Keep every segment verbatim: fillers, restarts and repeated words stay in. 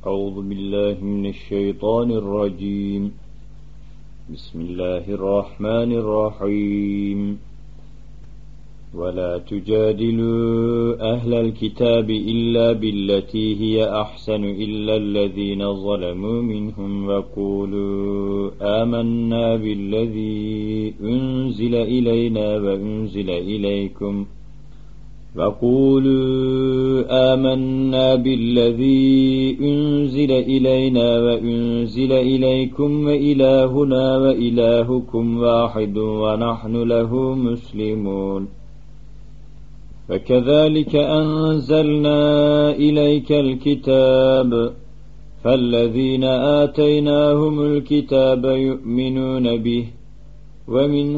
أعوذ بالله من الشيطان الرجيم. بسم الله الرحمن الرحيم. ولا تجادلوا أهل الكتاب إلا بالتي هي أحسن إلا الذين ظلموا منهم وقولوا آمنا بالذي أنزل إلينا وأنزل إليكم وقولوا آمنا بالذي أنزل إلينا وأنزل إليكم وإلهنا وإلهكم واحد ونحن له مسلمون. وكذلك أنزلنا إليك الكتاب فالذين آتيناهم الكتاب يؤمنون به ومن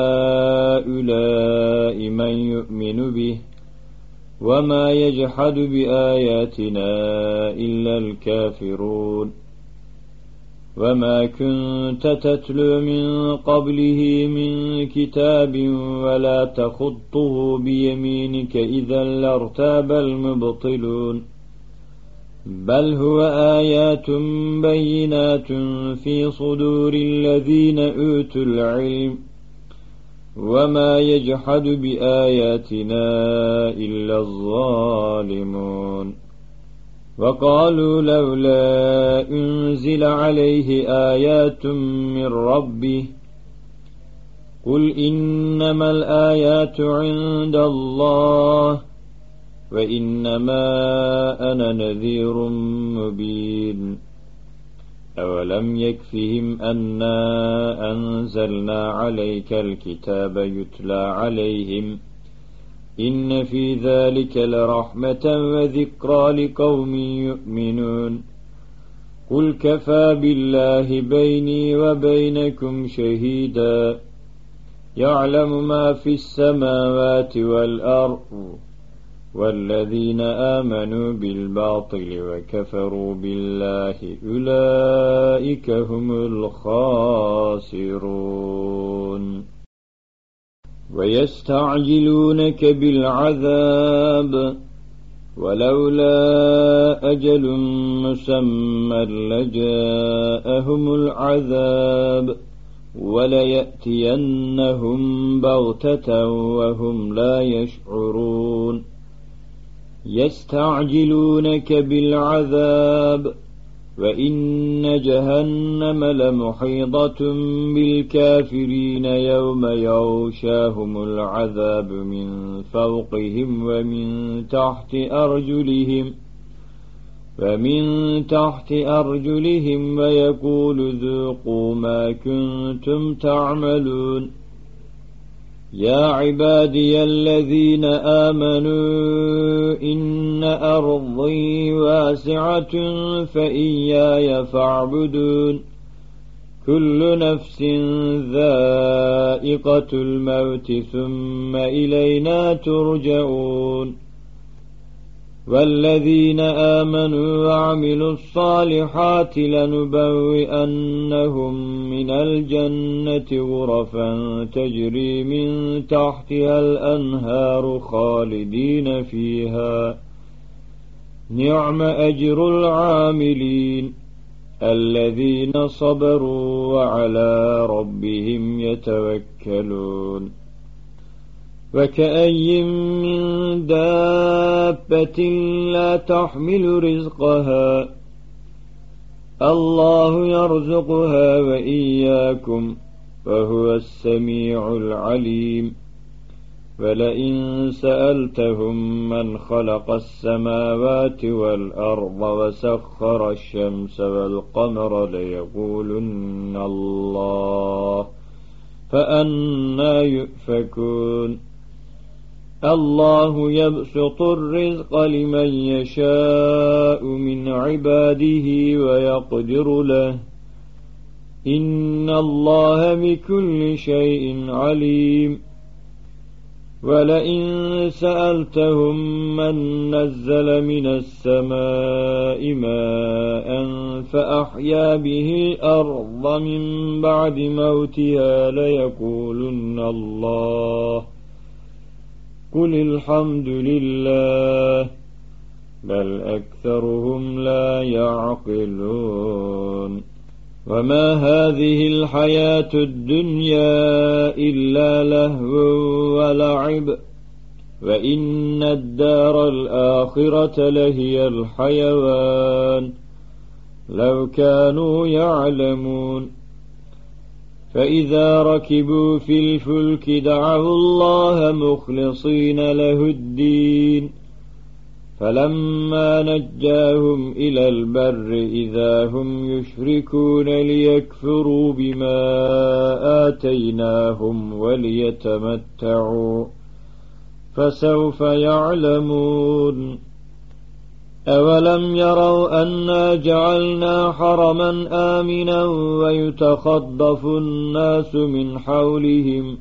هؤلاء من يؤمن به وما يجحد بآياتنا إلا الكافرون. وما كنت تتلو من قبله من كتاب ولا تخطه بيمينك إذا لارتاب المبطلون. بل هو آيات بينات في صدور الذين أوتوا العلم وما يجحد بآياتنا إلا الظالمون. وقالوا لولا أنزل عليه آيات من ربه قل إنما الآيات عند الله وإنما أنا نذير مبين. أولم يكفهم أنا أنزلنا عليك الكتاب يتلى عليهم إن في ذلك لرحمة وذكرى لقوم يؤمنون. قل كفى بالله بيني وبينكم شهيدا يعلم ما في السماوات والأرض والذين آمنوا بالباطل وكفروا بالله أولئك هم الخاسرون. ويستعجلونك بالعذاب ولولا أجل مسمى لجاءهم العذاب وليأتينهم بغتة وهم لا يشعرون. يستعجلونك بالعذاب وإن جهنم لمحيطة بالكافرين يوم يغشاهم العذاب من فوقهم ومن تحت أرجلهم ومن تحت أرجلهم ويقول ذوقوا ما كنتم تعملون. يا عبادي الذين آمنوا إن أرضي واسعة فإياي فاعبدون. كل نفس ذائقة الموت ثم إلينا ترجعون. والذين آمنوا وعملوا الصالحات لنبوئنهم من الجنة غرفا تجري من تحتها الأنهار خالدين فيها نعم أجر العاملين الذين صبروا وعلى ربهم يتوكلون. وكأي من دابة لا تحمل رزقها الله يرزقها وإياكم وهو السميع العليم. ولئن سألتهم من خلق السماوات والأرض وسخر الشمس والقمر ليقولن الله فأنى يؤفكون. الله يبسط الرزق لمن يشاء من عباده ويقدر له إن الله بكل شيء عليم. ولئن سألتهم من نزل من السماء ماء فأحيا به الأرض من بعد موتها ليقولن الله قل الحمد لله بل أكثرهم لا يعقلون وما هذه الحياة الدنيا إلا لهو ولعب وإن الدار الآخرة لهي الحيوان لو كانوا يعلمون فإذا ركبوا في الفلك دعوا الله مخلصين له الدين فلما نجاهم إلى البر إذا هم يشركون ليكفروا بما آتيناهم وليتمتعوا فسوف يعلمون أولم يروا أنا جعلنا حرما آمنا ويتخطف الناس من حولهم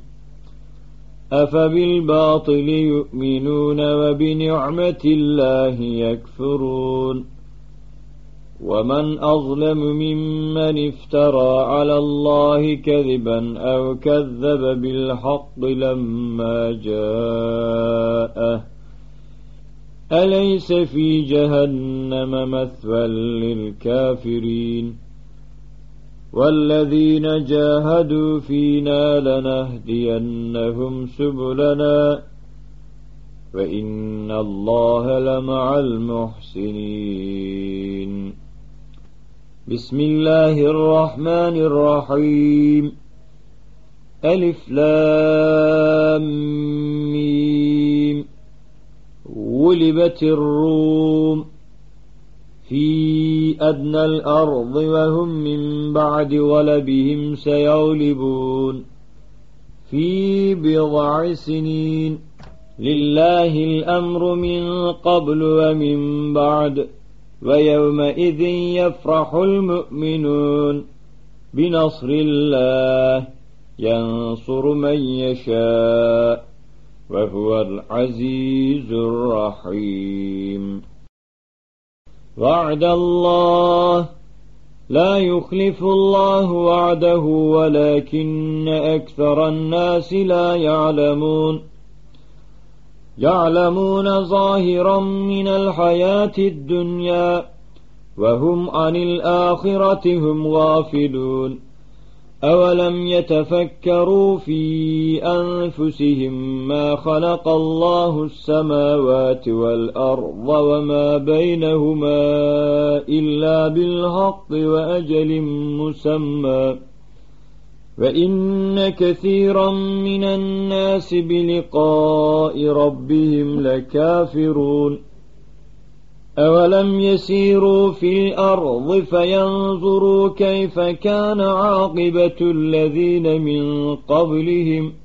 أفبالباطل يؤمنون وبنعمة الله يكفرون ومن أظلم ممن افترى على الله كذبا أو كذب بالحق لما جاءه أليس في جهنم مثوى للكافرين والذين جاهدوا فينا لنهدينهم سبلنا وإن الله لمع المحسنين بسم الله الرحمن الرحيم ألف لام ميم غلبت الروم في أدنى الأرض وهم من بعد غلبهم سيغلبون في بضع سنين لله الأمر من قبل ومن بعد ويومئذ يفرح المؤمنون بنصر الله ينصر من يشاء وهو العزيز الرحيم وعد الله لا يخلف الله وعده ولكن أكثر الناس لا يعلمون يعلمون ظاهرا من الحياة الدنيا وهم عن الآخرة هم غافلون أولم يتفكروا في أنفسهم ما خلق الله السماوات والأرض وما بينهما إلا بالحق وأجل مسمى وإن كثيرا من الناس بلقاء ربهم لكافرون أولم يسيروا في الأرض فينظروا كيف كان عاقبة الذين من قبلهم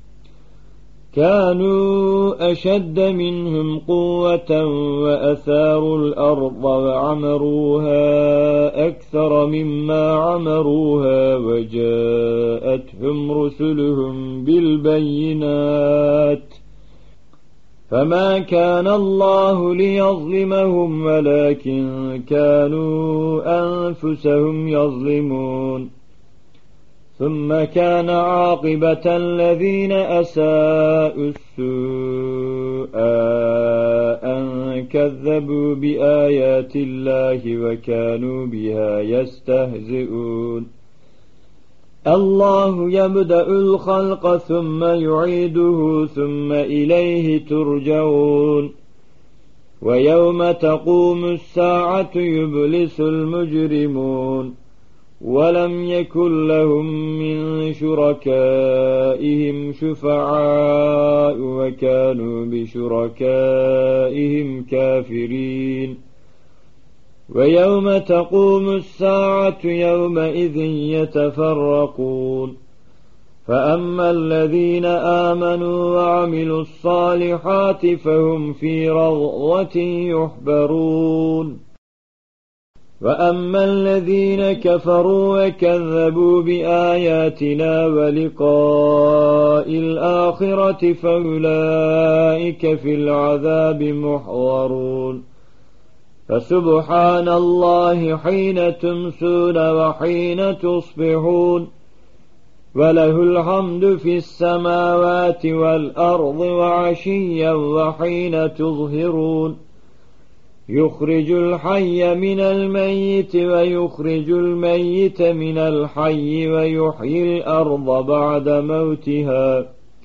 كانوا أشد منهم قوة وأثاروا الأرض وعمروها أكثر مما عمروها وجاءتهم رسلهم بالبينات فما كان الله ليظلمهم ولكن كانوا أنفسهم يظلمون ثم كان عاقبة الذين أساءوا السوء أن كذبوا بآيات الله وكانوا بها يستهزئون الله يبدأ الخلق ثم يعيده ثم إليه ترجعون ويوم تقوم الساعة يبلس المجرمون ولم يكن لهم من شركائهم شفعاء وكانوا بشركائهم كافرين ويوم تقوم الساعة يومئذ يتفرقون فأما الذين آمنوا وعملوا الصالحات فهم في روضة يحبرون وأما الذين كفروا وكذبوا بآياتنا ولقاء الآخرة فأولئك في العذاب محضرون فسبحان الله حين تمسون وحين تصبحون وله الحمد في السماوات والأرض وعشيا وحين تظهرون يخرج الحي من الميت ويخرج الميت من الحي ويحيي الأرض بعد موتها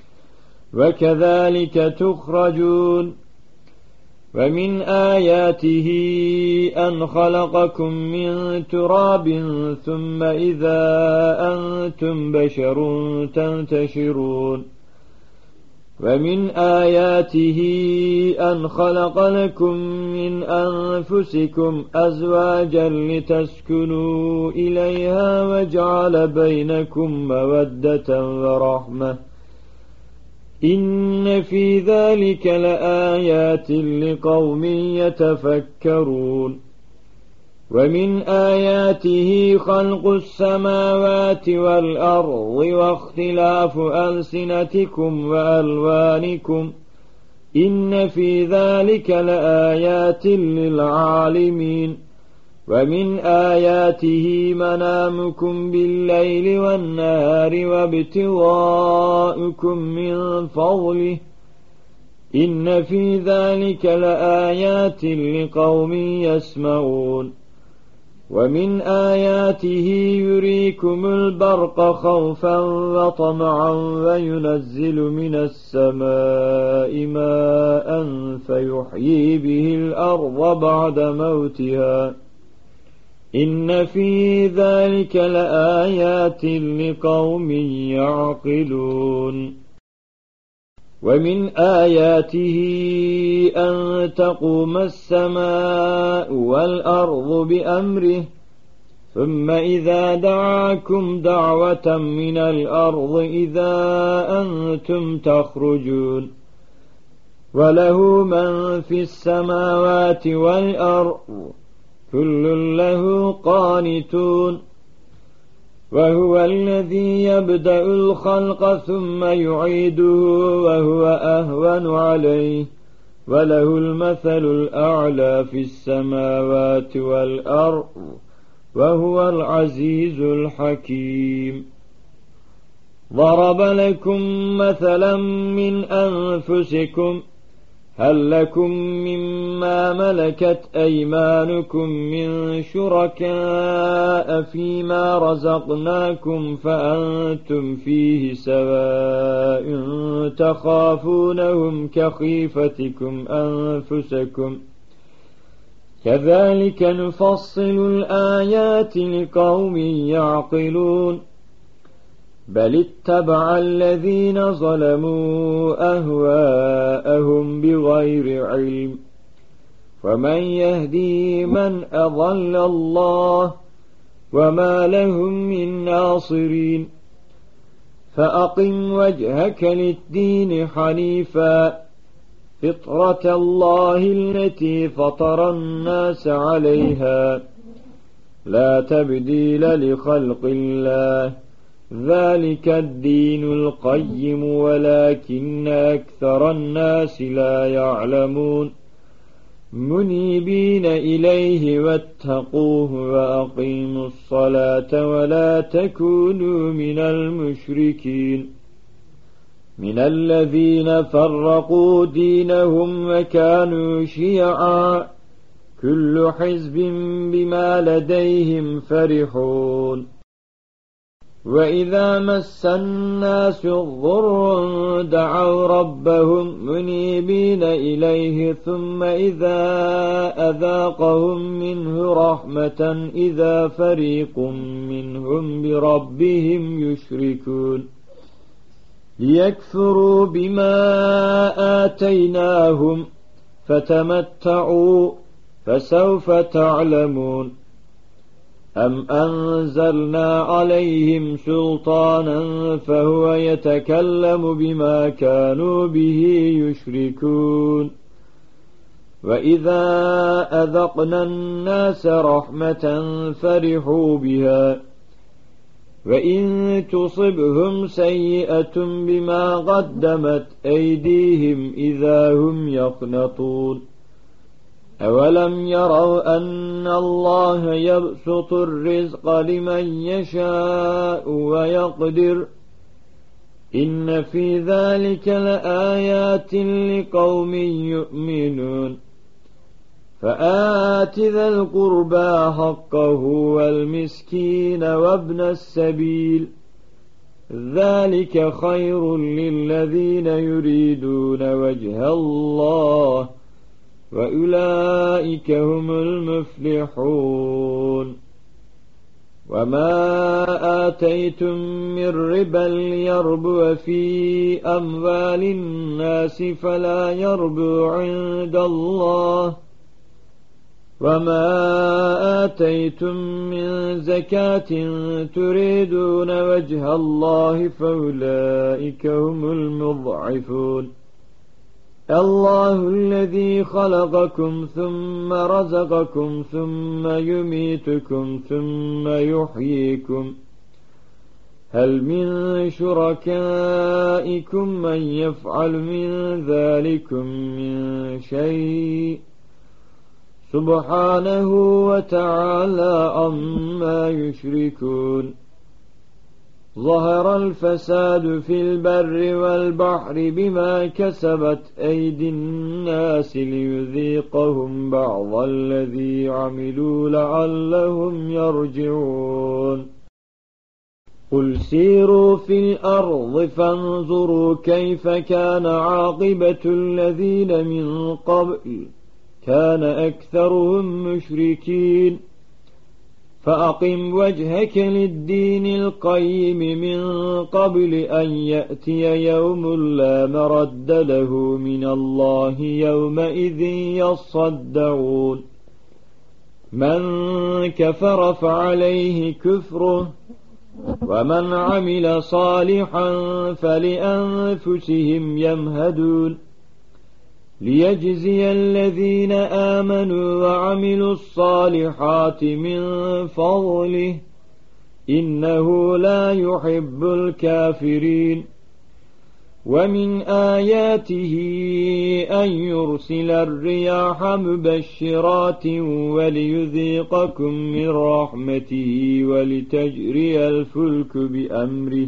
وكذلك تخرجون ومن آياته أن خلقكم من تراب ثم إذا أنتم بشر تنتشرون ومن آياته أن خلق لكم من أنفسكم أزواجا لتسكنوا إليها وجعل بينكم مودة ورحمة إن في ذلك لآيات لقوم يتفكرون ومن آياته خلق السماوات والأرض واختلاف ألسنتكم وألوانكم إن في ذلك لآيات للعالمين ومن آياته منامكم بالليل والنهار وابتغاؤكم من فضله إن في ذلك لآيات لقوم يسمعون ومن آياته يريكم البرق خوفا وطمعا وينزل من السماء ماء فيحيي به الأرض بعد موتها إن في ذلك لآيات لقوم يعقلون ومن آياته أن تقوم السماء والأرض بأمره ثم إذا دعاكم دعوة من الأرض إذا أنتم تخرجون وله من في السماوات والأرض كل له قانتون وهو الذي يبدأ الخلق ثم يعيده وهو أهون عليه وله المثل الأعلى في السماوات والأرض وهو العزيز الحكيم ضرب لكم مثلا من أنفسكم هل لكم مما ملكت أيمانكم من شركاء فيما رزقناكم فأنتم فيه سواء تخافونهم كخيفتكم أنفسكم كذلك نفصل الآيات لقوم يعقلون بل اتبع الذين ظلموا أهواءهم بغير علم ومن يهدي من أضل الله وما لهم من ناصرين فأقم وجهك للدين حنيفا فطرة الله التي فطر الناس عليها لا تبديل لخلق الله ذلك الدين القيم ولكن أكثر الناس لا يعلمون منيبين إليه واتقوه وأقيموا الصلاة ولا تكونوا من المشركين من الذين فرقوا دينهم وكانوا شيعا كل حزب بما لديهم فرحون وإذا مس الناس الضر دعوا ربهم منيبين إليه ثم إذا أذاقهم منه رحمة إذا فريق منهم بربهم يشركون ليكفروا بما آتيناهم فتمتعوا فسوف تعلمون أم أنزلنا عليهم سلطانا فهو يتكلم بما كانوا به يشركون وإذا أذقنا الناس رحمة فرحوا بها وإن تصبهم سيئة بما قدمت أيديهم إذا هم يقنطون أولم يروا أن الله يبسط الرزق لمن يشاء ويقدر إن في ذلك لآيات لقوم يؤمنون فآت ذا القربى حقه والمسكين وابن السبيل ذلك خير للذين يريدون وجه الله وأولئك هم المفلحون وما آتيتم من ربا ليربو في أموال الناس فلا يربو عند الله وما آتيتم من زكاة تريدون وجه الله فأولئك هم المضعفون الله الذي خلقكم ثم رزقكم ثم يميتكم ثم يحييكم هل من شركائكم من يفعل من ذلكم من شيء سبحانه وتعالى عما يشركون ظهر الفساد في البر والبحر بما كسبت أيدي الناس ليذيقهم بعض الذي عملوا لعلهم يرجعون قل سيروا في الأرض فانظروا كيف كان عاقبة الذين من قبل كان أكثرهم مشركين فأقم وجهك للدين القيم من قبل أن يأتي يوم لا مرد له من الله يومئذ يصدعون من كفر فعليه كفره ومن عمل صالحا فلأنفسهم يمهدون ليجزي الذين آمنوا وعملوا الصالحات من فضله إنه لا يحب الكافرين ومن آياته أن يرسل الرياح مبشرات وليذيقكم من رحمته ولتجري الفلك بأمره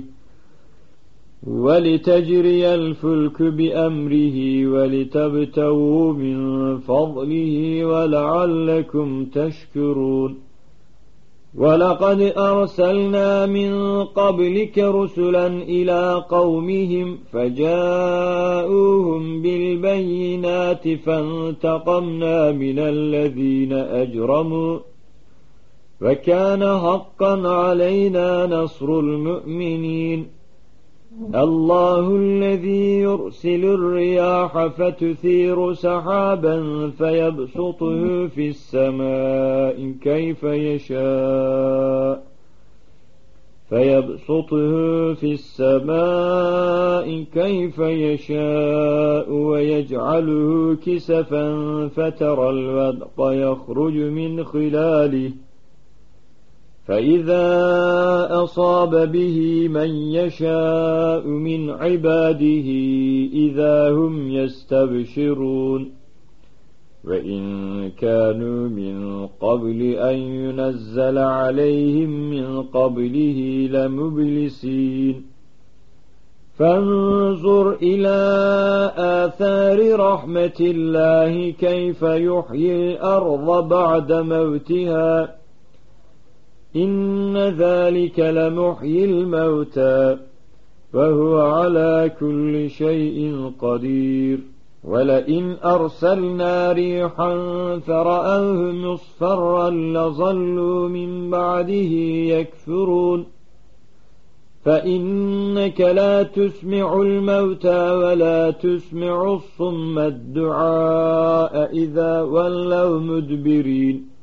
ولتجري الفلك بأمره ولتبتغوا من فضله ولعلكم تشكرون ولقد أرسلنا من قبلك رسلا إلى قومهم فجاءوهم بالبينات فانتقمنا من الذين أجرموا وكان حقا علينا نصر المؤمنين الله الذي يرسل الرياح فتثير سحابا فيبسطه في السماء كيف يشاء فيبسطه في السماء كيف يشاء ويجعله كسفا فترى الودق يخرج من خلاله فإذا أصاب به من يشاء من عباده إذا هم يستبشرون وإن كانوا من قبل أن ينزل عليهم من قبله لمبلسين فانظر إلى آثار رحمة الله كيف يحيي الأرض بعد موتها إن ذلك لمحيي الموتى وهو على كل شيء قدير ولئن أرسلنا ريحا فرأوه مصفرا لظلوا من بعده يكفرون فإنك لا تسمع الموتى ولا تسمع الصم الدعاء إذا ولوا مدبرين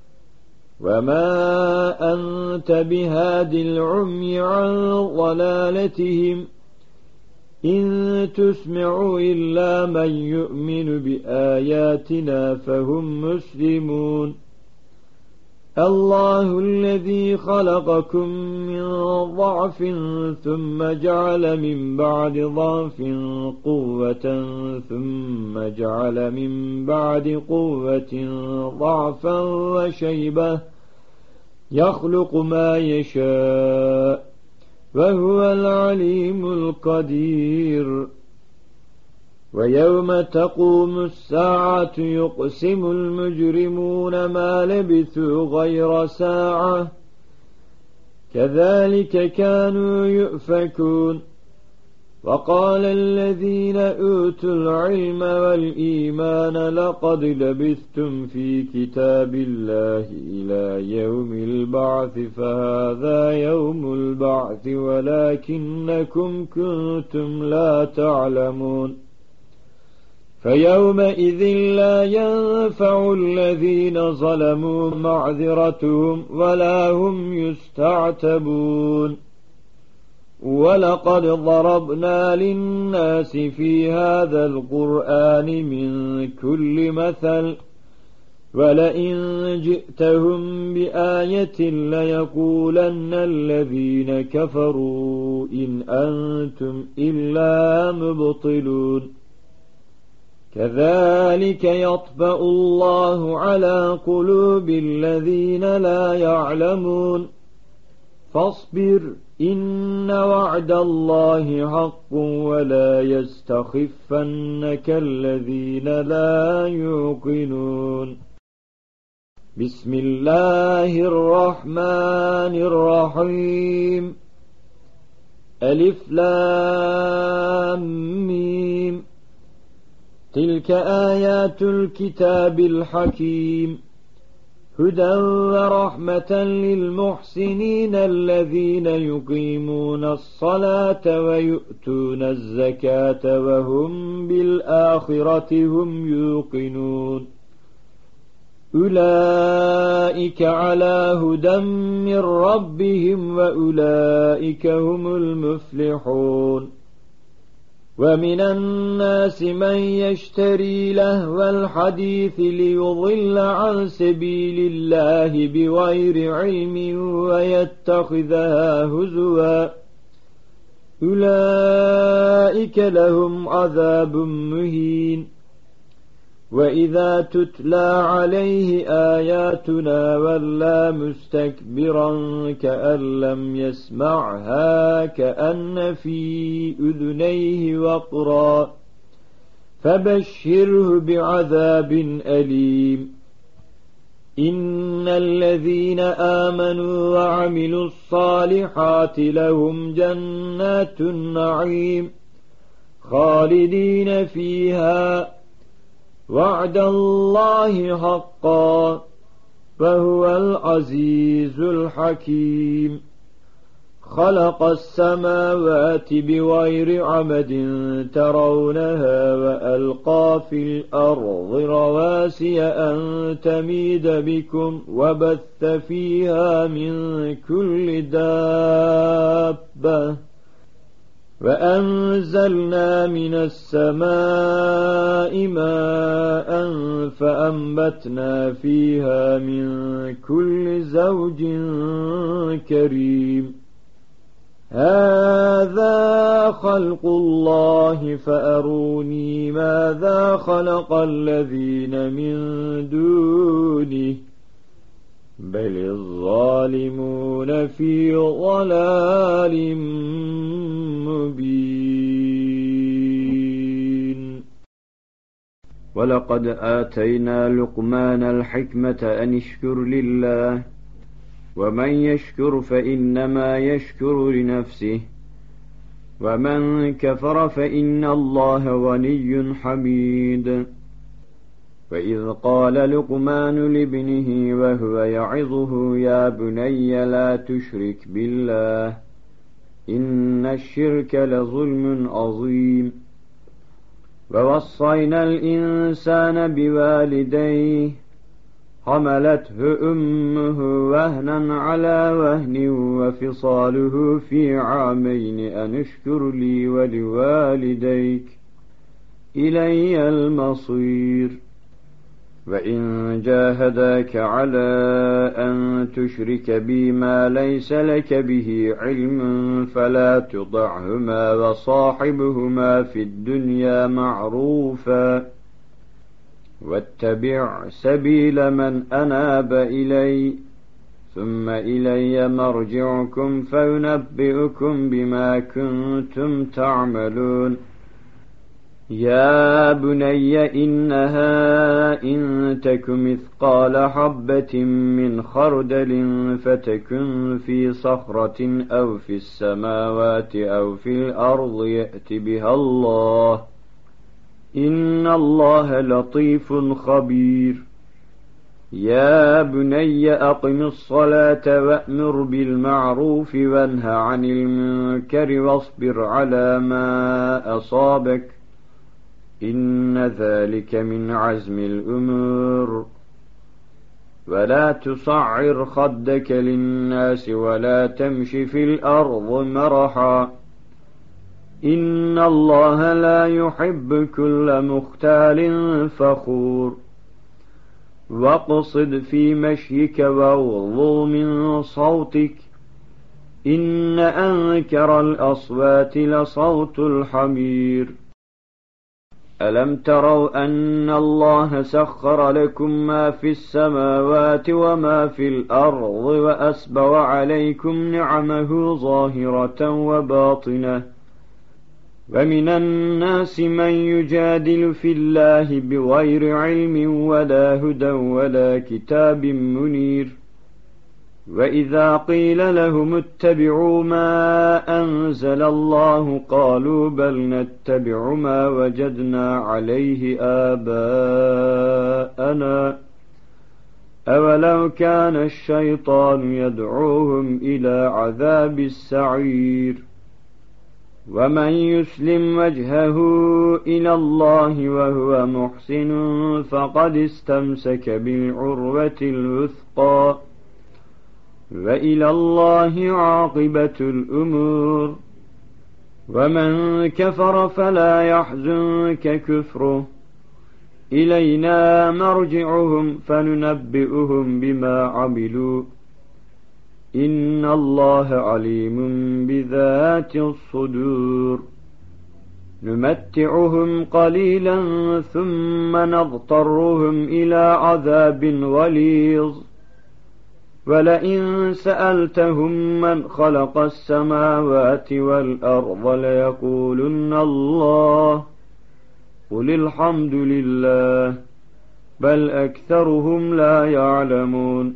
وما أنت بهاد العمي عن ضلالتهم إن تسمع إلا من يؤمن بآياتنا فهم مسلمون الله الذي خلقكم من ضعف ثم جعل من بعد ضعف قوة ثم جعل من بعد قوة ضعفا وشيبة يخلق ما يشاء وهو العليم القدير ويوم تقوم الساعة يقسم المجرمون ما لبثوا غير ساعة كذلك كانوا يؤفكون. وقال الذين أوتوا العلم والإيمان لقد لبثتم في كتاب الله إلى يوم البعث فهذا يوم البعث ولكنكم كنتم لا تعلمون. فيومئذ لا ينفع الذين ظلموا معذرتهم ولا هم يستعتبون. ولقد ضربنا للناس في هذا القرآن من كل مثل ولئن جئتهم بآية ليقولن الذين كفروا إن أنتم إلا مبطلون. كذلك يطبع الله على قلوب الذين لا يعلمون. فاصبر إن وعد الله حق ولا يستخفنك الذين لا يوقنون. بسم الله الرحمن الرحيم. ألف لام ميم. تلك آيات الكتاب الحكيم هدى ورحمة للمحسنين الذين يقيمون الصلاة ويؤتون الزكاة وهم بالآخرة هم يوقنون. أولئك على هدى من ربهم وأولئك هم المفلحون. ومن الناس من يشتري لهو الحديث ليضل عن سبيل الله بغير علم ويتخذها هزوا أولئك لهم عذاب مهين. وإذا تتلى عليه آياتنا ولى مستكبرا كأن لم يسمعها كأن في أذنيه وقرا فبشره بعذاب أليم. إن الذين آمنوا وعملوا الصالحات لهم جنات النعيم خالدين فيها وعد الله حقا فهو العزيز الحكيم. خلق السماوات بغير عمد ترونها وألقى في الأرض رواسي أن تميد بكم وبث فيها من كل دابة وأنزلنا من السماء ماء فأنبتنا فيها من كل زوج كريم. هذا خلق الله فأروني ماذا خلق الذين من دونه بل الظالمون في ضلال مبين. ولقد آتينا لقمان الحكمة أن اشكر لله ومن يشكر فإنما يشكر لنفسه ومن كفر فإن الله غني حميد. وإذ قال لقمان لابنه وهو يعظه يا بني لا تشرك بالله إن الشرك لظلم عظيم. ووصينا الإنسان بوالديه حملته أمه وهنا على وهن وفصاله في عامين أن اشكر لي ولوالديك إلي المصير. وإن جاهداك على أن تشرك بي ما ليس لك به علم فلا تطعهما وصاحبهما في الدنيا معروفا واتبع سبيل من أناب إلي ثم إلي مرجعكم فينبئكم بما كنتم تعملون. يا بني إنها إن تك مثقال حبة من خردل فتكن في صخرة أو في السماوات أو في الأرض يأت بها الله إن الله لطيف خبير. يا بني أقم الصلاة وأمر بالمعروف وانه عن المنكر واصبر على ما أصابك إن ذلك من عزم الأمور. ولا تصعر خدك للناس ولا تمش في الأرض مرحا إن الله لا يحب كل مختال فخور. واقصد في مشيك واغضض من صوتك إن أنكر الأصوات لصوت الحمير. ألم تروا أن الله سخر لكم ما في السماوات وما في الأرض وأسبغ عليكم نعمه ظاهرة وباطنة ومن الناس من يجادل في الله بغير علم ولا هدى ولا كتاب منير. وإذا قيل لهم اتبعوا ما أنزل الله قالوا بل نتبع ما وجدنا عليه آباءنا أولو كان الشيطان يدعوهم إلى عذاب السعير. ومن يسلم وجهه إلى الله وهو محسن فقد استمسك بالعروة الوثقى وإلى الله عاقبة الأمور. ومن كفر فلا يحزنك كفره إلينا مرجعهم فننبئهم بما عملوا إن الله عليم بذات الصدور. نمتعهم قليلا ثم نضطرهم إلى عذاب غليظ ولئن سألتهم من خلق السماوات والأرض ليقولن الله قل الحمد لله بل أكثرهم لا يعلمون.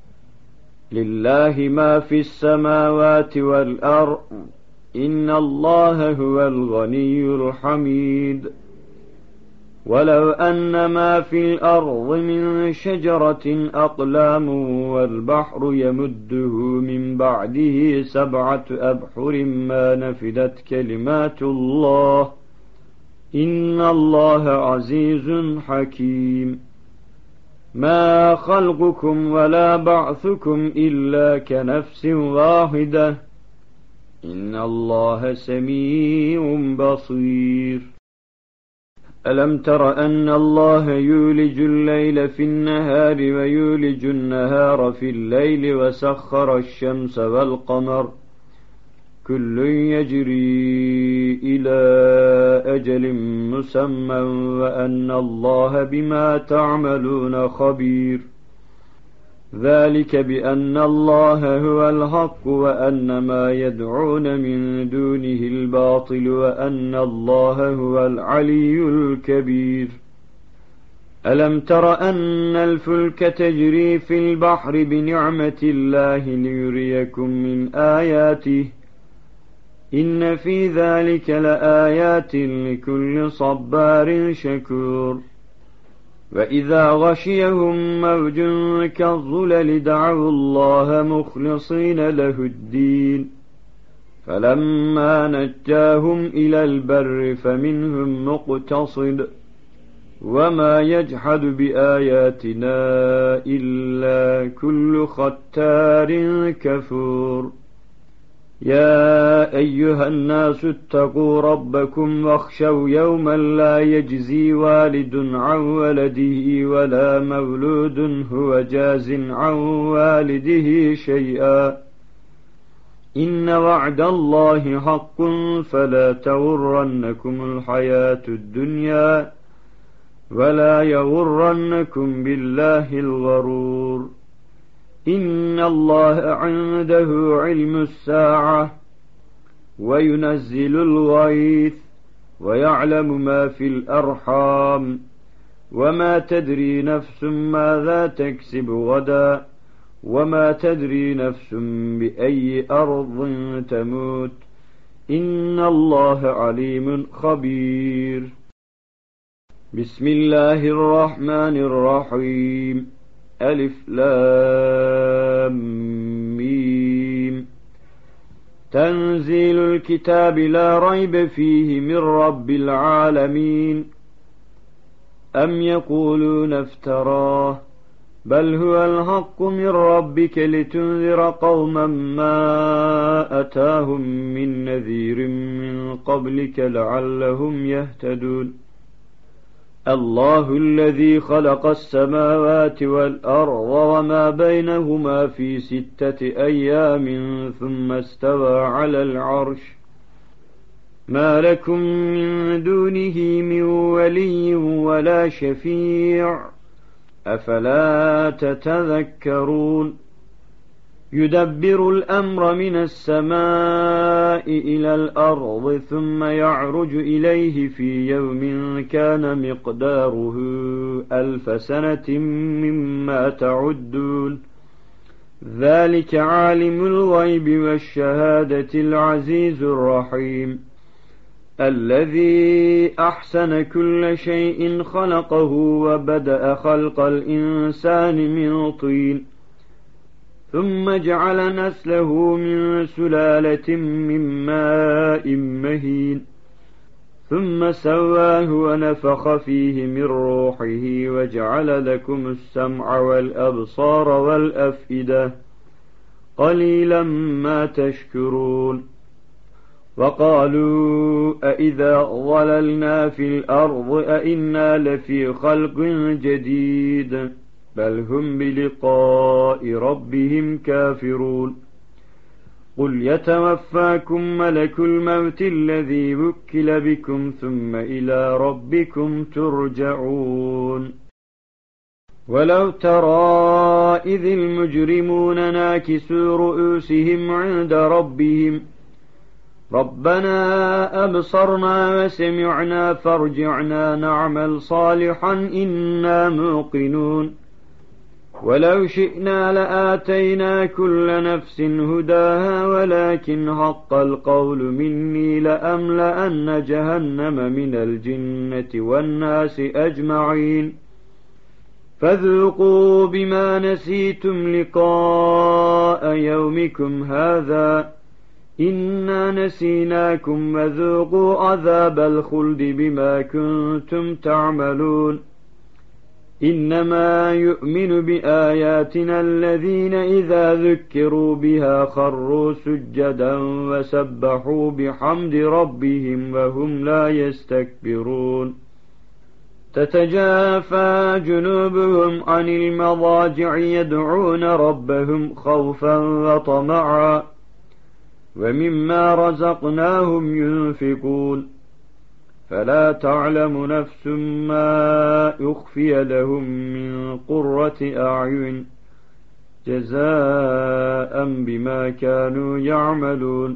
لله ما في السماوات والأرض إن الله هو الغني الحميد. ولو أن ما في الأرض من شجرة أقلام والبحر يمده من بعده سبعة أبحر ما نفدت كلمات الله إن الله عزيز حكيم. ما خلقكم ولا بعثكم إلا كنفس واحدة إن الله سميع بصير. ألم تر أن الله يولج الليل في النهار ويولج النهار في الليل وسخر الشمس والقمر كل يجري إلى أجل مسمى وأن الله بما تعملون خبير. ذلك بأن الله هو الحق وأن ما يدعون من دونه الباطل وأن الله هو العلي الكبير. ألم تر أن الفلك تجري في البحر بنعمة الله ليريكم من آياته إن في ذلك لآيات لكل صبار شكور. وإذا غشيهم موج كالظلل دعوا الله مخلصين له الدين فلما نجاهم إلى البر فمنهم مقتصد وما يجحد بآياتنا إلا كل ختار كفور. يا أيها الناس اتقوا ربكم واخشوا يوما لا يجزي والد عن ولده ولا مولود هو جاز عن والده شيئا إن وعد الله حق فلا تغرنكم الحياة الدنيا ولا يغرنكم بالله الغرور. إن الله عنده علم الساعة وينزل الغيث ويعلم ما في الأرحام وما تدري نفس ماذا تكسب غدا وما تدري نفس بأي أرض تموت إن الله عليم خبير. بسم الله الرحمن الرحيم. ألف لام ميم. تنزيل الكتاب لا ريب فيه من رب العالمين. أم يقولون افتراه بل هو الحق من ربك لتنذر قوما ما أتاهم من نذير من قبلك لعلهم يهتدون. الله الذي خلق السماوات والأرض وما بينهما في ستة أيام ثم استوى على العرش ما لكم من دونه من ولي ولا شفيع أفلا تتذكرون. يدبر الأمر من السماء إلى الأرض ثم يعرج إليه في يوم كان مقداره ألف سنة مما تعدون. ذلك عالم الغيب والشهادة العزيز الرحيم الذي أحسن كل شيء خلقه وبدأ خلق الإنسان من طين ثم جعل نسله من سلالة من ماء مهين ثم سواه ونفخ فيه من روحه وجعل لكم السمع والأبصار والأفئدة قليلا ما تشكرون. وقالوا أئذا ضللنا في الأرض أئنا لفي خلق جديد بل هم بلقاء ربهم كافرون. قل يتوفاكم ملك الموت الذي وكل بكم ثم إلى ربكم ترجعون. ولو ترى إذ المجرمون ناكسوا رؤوسهم عند ربهم ربنا أبصرنا وسمعنا فارجعنا نعمل صالحا إنا موقنون. ولو شئنا لآتينا كل نفس هداها ولكن حق القول مني لأملأن جهنم من الجنة والناس أجمعين فذوقوا بما نسيتم لقاء يومكم هذا إنا نسيناكم وذوقوا عذاب الخلد بما كنتم تعملون. إنما يؤمن بآياتنا الذين إذا ذكروا بها خروا سجدا وسبحوا بحمد ربهم وهم لا يستكبرون. تتجافى جنوبهم عن المضاجع يدعون ربهم خوفا وطمعا ومما رزقناهم ينفقون. فلا تعلم نفس ما يخفي لهم من قرة أعين جزاء بما كانوا يعملون.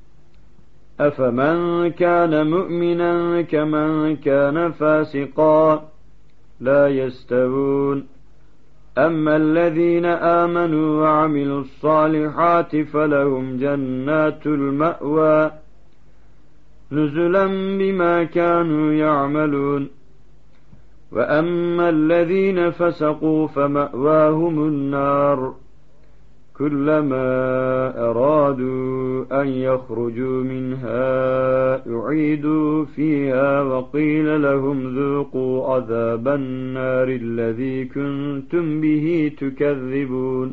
أفمن كان مؤمنا كمن كان فاسقا لا يستوون. أما الذين آمنوا وعملوا الصالحات فلهم جنات المأوى نزلا بما كانوا يعملون. وأما الذين فسقوا فمأواهم النار كلما أرادوا أن يخرجوا منها أعيدوا فيها وقيل لهم ذوقوا عذاب النار الذي كنتم به تكذبون.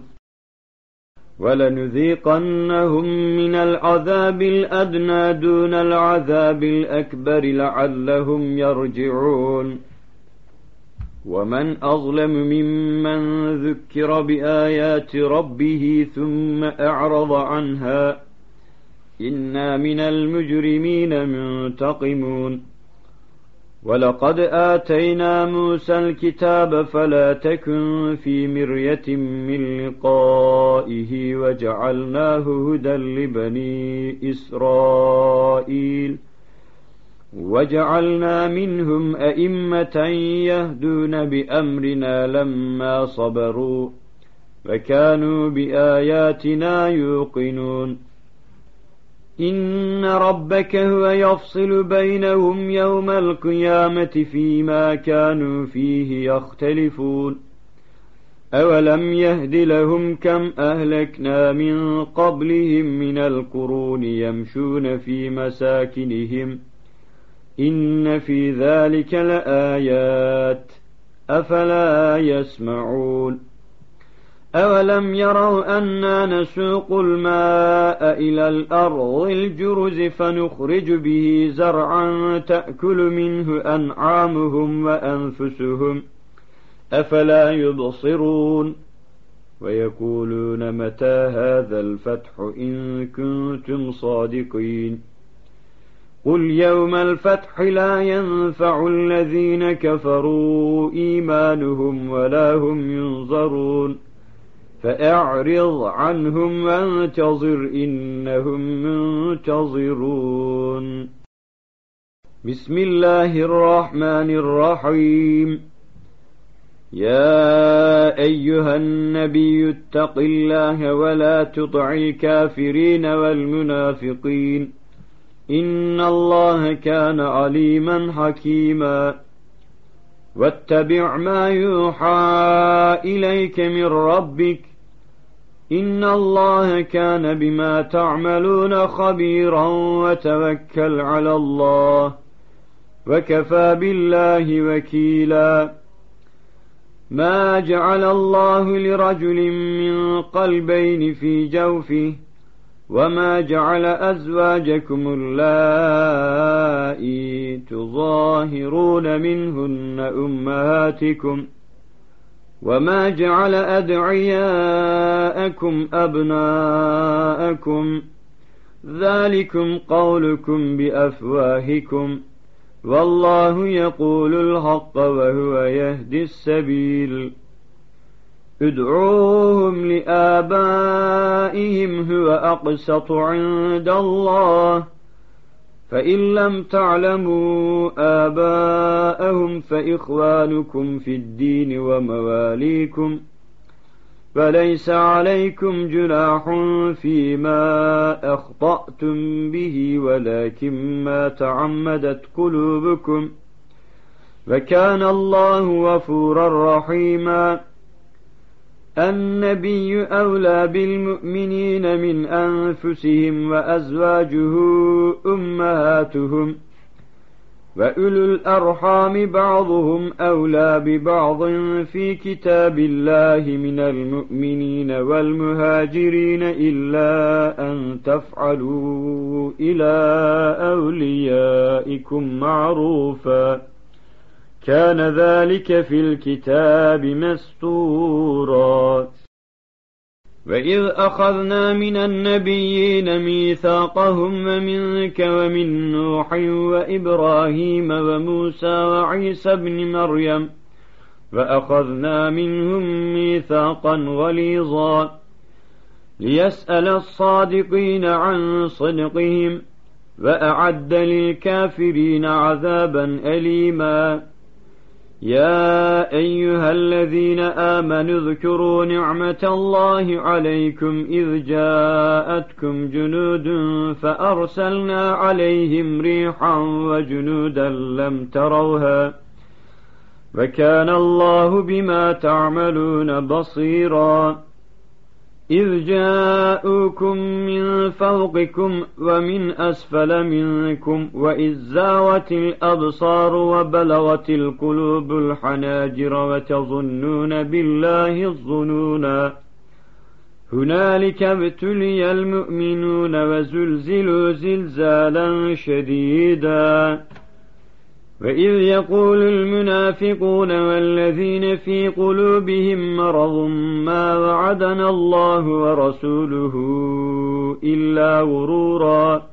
ولنذيقنهم من العذاب الأدنى دون العذاب الأكبر لعلهم يرجعون. ومن أظلم ممن ذكر بآيات ربه ثم أعرض عنها إنا من المجرمين منتقمون. ولقد آتينا موسى الكتاب فلا تكن في مرية من لقائه وجعلناه هدى لبني إسرائيل وجعلنا منهم أئمة يهدون بأمرنا لما صبروا وكانوا بآياتنا يوقنون إن ربك هو يفصل بينهم يوم القيامة فيما كانوا فيه يختلفون أولم يهد لهم كم أهلكنا من قبلهم من القرون يمشون في مساكنهم إن في ذلك لآيات أفلا يسمعون أولم يروا أنا نسوق الماء إلى الأرض الجرز فنخرج به زرعا تأكل منه أنعامهم وأنفسهم أفلا يبصرون ويقولون متى هذا الفتح إن كنتم صادقين قل يوم الفتح لا ينفع الذين كفروا إيمانهم ولا هم ينظرون فأعرض عنهم وانتظر إنهم منتظرون بسم الله الرحمن الرحيم يا أيها النبي اتق الله ولا تطع الكافرين والمنافقين إن الله كان عليما حكيما واتبع ما يوحى إليك من ربك إن الله كان بما تعملون خبيرا وتوكل على الله وكفى بالله وكيلا ما جعل الله لرجل من قلبين في جوفه وما جعل أزواجكم اللائي تظاهرون منهن أمهاتكم وما جعل أدعياءكم أبناءكم ذلكم قولكم بأفواهكم والله يقول الحق وهو يهدي السبيل ادعوهم لآبائهم هو أقسط عند الله فإن لم تعلموا آباءهم فإخوانكم في الدين ومواليكم فليس عليكم جناح فيما أخطأتم به ولكن ما تعمدت قلوبكم وكان الله غفورا رحيما النبي أولى بالمؤمنين من أنفسهم وأزواجه أمهاتهم وأولو الأرحام بعضهم أولى ببعض في كتاب الله من المؤمنين والمهاجرين إلا أن تفعلوا إلى أوليائكم معروفا كان ذلك في الكتاب مسطورا وإذ أخذنا من النبيين ميثاقهم ومنك ومن نوح وإبراهيم وموسى وعيسى بن مريم وأخذنا منهم ميثاقا غليظا ليسأل الصادقين عن صدقهم وأعد للكافرين عذابا أليما يا أيها الذين آمنوا اذكروا نعمة الله عليكم إذ جاءتكم جنود فأرسلنا عليهم ريحا وجنودا لم تروها وكان الله بما تعملون بصيرا إذ جاءوكم من فوقكم ومن أسفل منكم وإذ زاغت الأبصار وبلغت القلوب الحناجر وتظنون بالله الظنونا هنالك ابتلي المؤمنون وزلزلوا زلزالا شديدا وإذ يقول المنافقون والذين في قلوبهم مرض ما وعدنا الله ورسوله إلا غرورا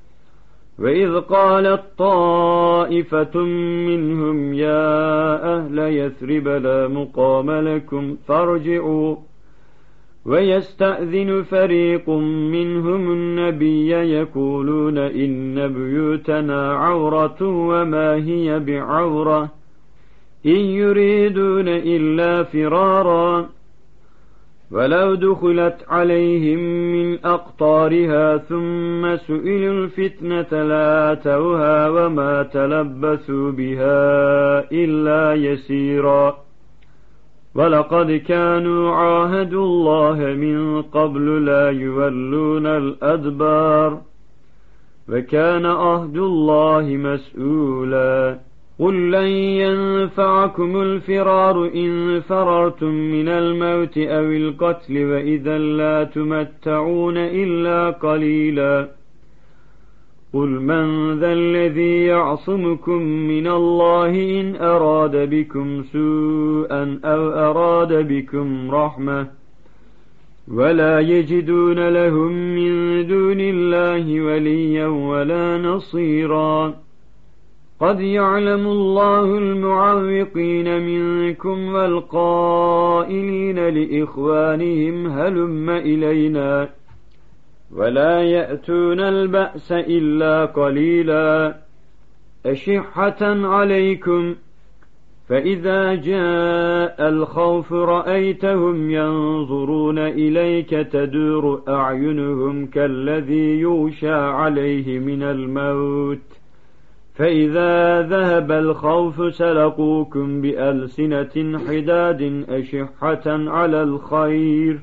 وإذ قالت طائفة منهم يا أهل يثرب لا مقام لكم فارجعوا ويستأذن فريق منهم النبي يقولون إن بيوتنا عورة وما هي بعورة إن يريدون إلا فرارا ولو دخلت عليهم من أقطارها ثم سئلوا الفتنة لآتوها وما تلبثوا بها إلا يسيرا ولقد كانوا عاهدوا الله من قبل لا يولون الأدبار وكان عهد الله مسؤولا قل لن ينفعكم الفرار إن فررتم من الموت أو القتل وإذا لا تمتعون إلا قليلا قل من ذا الذي يعصمكم من الله إن أراد بكم سوءا أو أراد بكم رحمة ولا يجدون لهم من دون الله وليا ولا نصيرا قد يعلم الله المعوقين منكم والقائلين لإخوانهم هلم إلينا ولا يأتون البأس إلا قليلا أشحة عليكم فإذا جاء الخوف رأيتهم ينظرون إليك تدور أعينهم كالذي يغشى عليه من الموت فإذا ذهب الخوف سلقوكم بألسنة حداد أشحة على الخير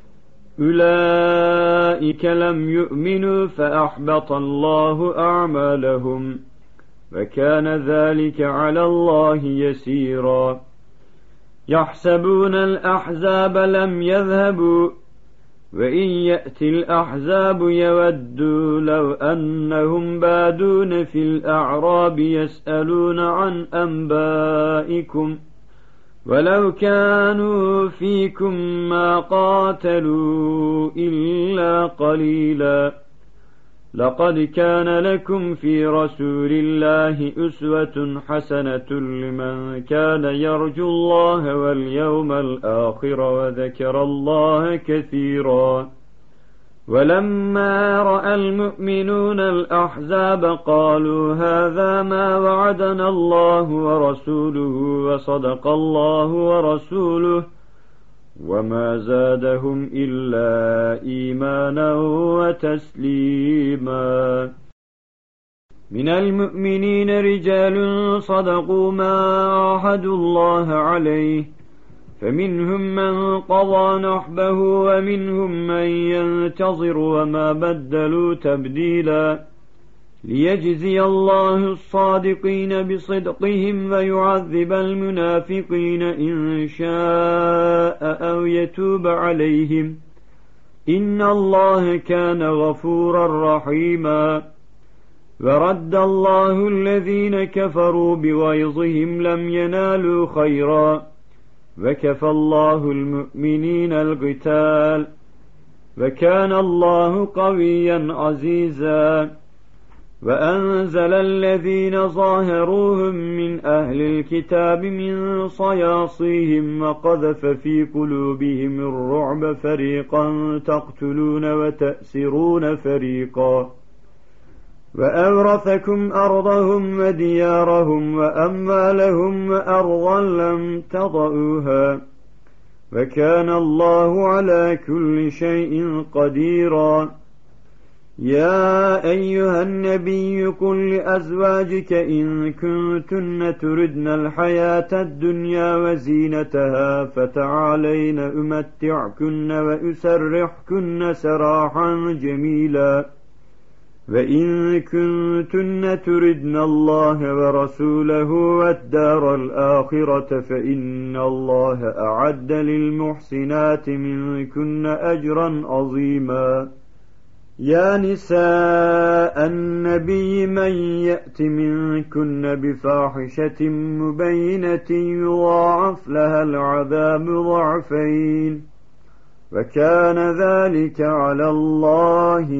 أولئك لم يؤمنوا فأحبط الله أعمالهم وكان ذلك على الله يسيرا يحسبون الأحزاب لم يذهبوا وإن يأتي الأحزاب يودوا لو أنهم بادون في الأعراب يسألون عن أنبائكم ولو كانوا فيكم ما قاتلوا إلا قليلا لقد كان لكم في رسول الله أسوة حسنة لمن كان يرجو الله واليوم الآخر وذكر الله كثيرا ولما رأى المؤمنون الأحزاب قالوا هذا ما وعدنا الله ورسوله وصدق الله ورسوله وما زادهم إلا إيمانا وتسليما من المؤمنين رجال صدقوا ما عاهدوا الله عليه فمنهم من قضى نحبه ومنهم من ينتظر وما بدلوا تبديلا ليجزي الله الصادقين بصدقهم ويعذب المنافقين إن شاء أو يتوب عليهم إن الله كان غفورا رحيما ورد الله الذين كفروا بغيظهم لم ينالوا خيرا وكفى الله المؤمنين القتال وكان الله قويا عزيزا وأنزل الذين ظاهروهم من أهل الكتاب من صياصيهم وقذف في قلوبهم الرعب فريقا تقتلون وتأسرون فريقا وأورثكم أرضهم وديارهم وأموالهم وأرضا لم تطئوها وكان الله على كل شيء قديرا يا أيها النبي قل لأزواجك إن كنتن تردن الحياة الدنيا وزينتها فتعالين أمتعكن وأسرحكن سراحا جميلا وإن كنتن تردن الله ورسوله والدار الآخرة فإن الله أعد للمحسنات منكن أجرا عظيما يا نساء النبي من يأت منكن بفاحشة مبينة يضاعف لها العذاب ضعفين وكان ذلك على الله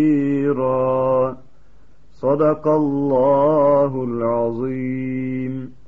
يسيرا صدق الله العظيم.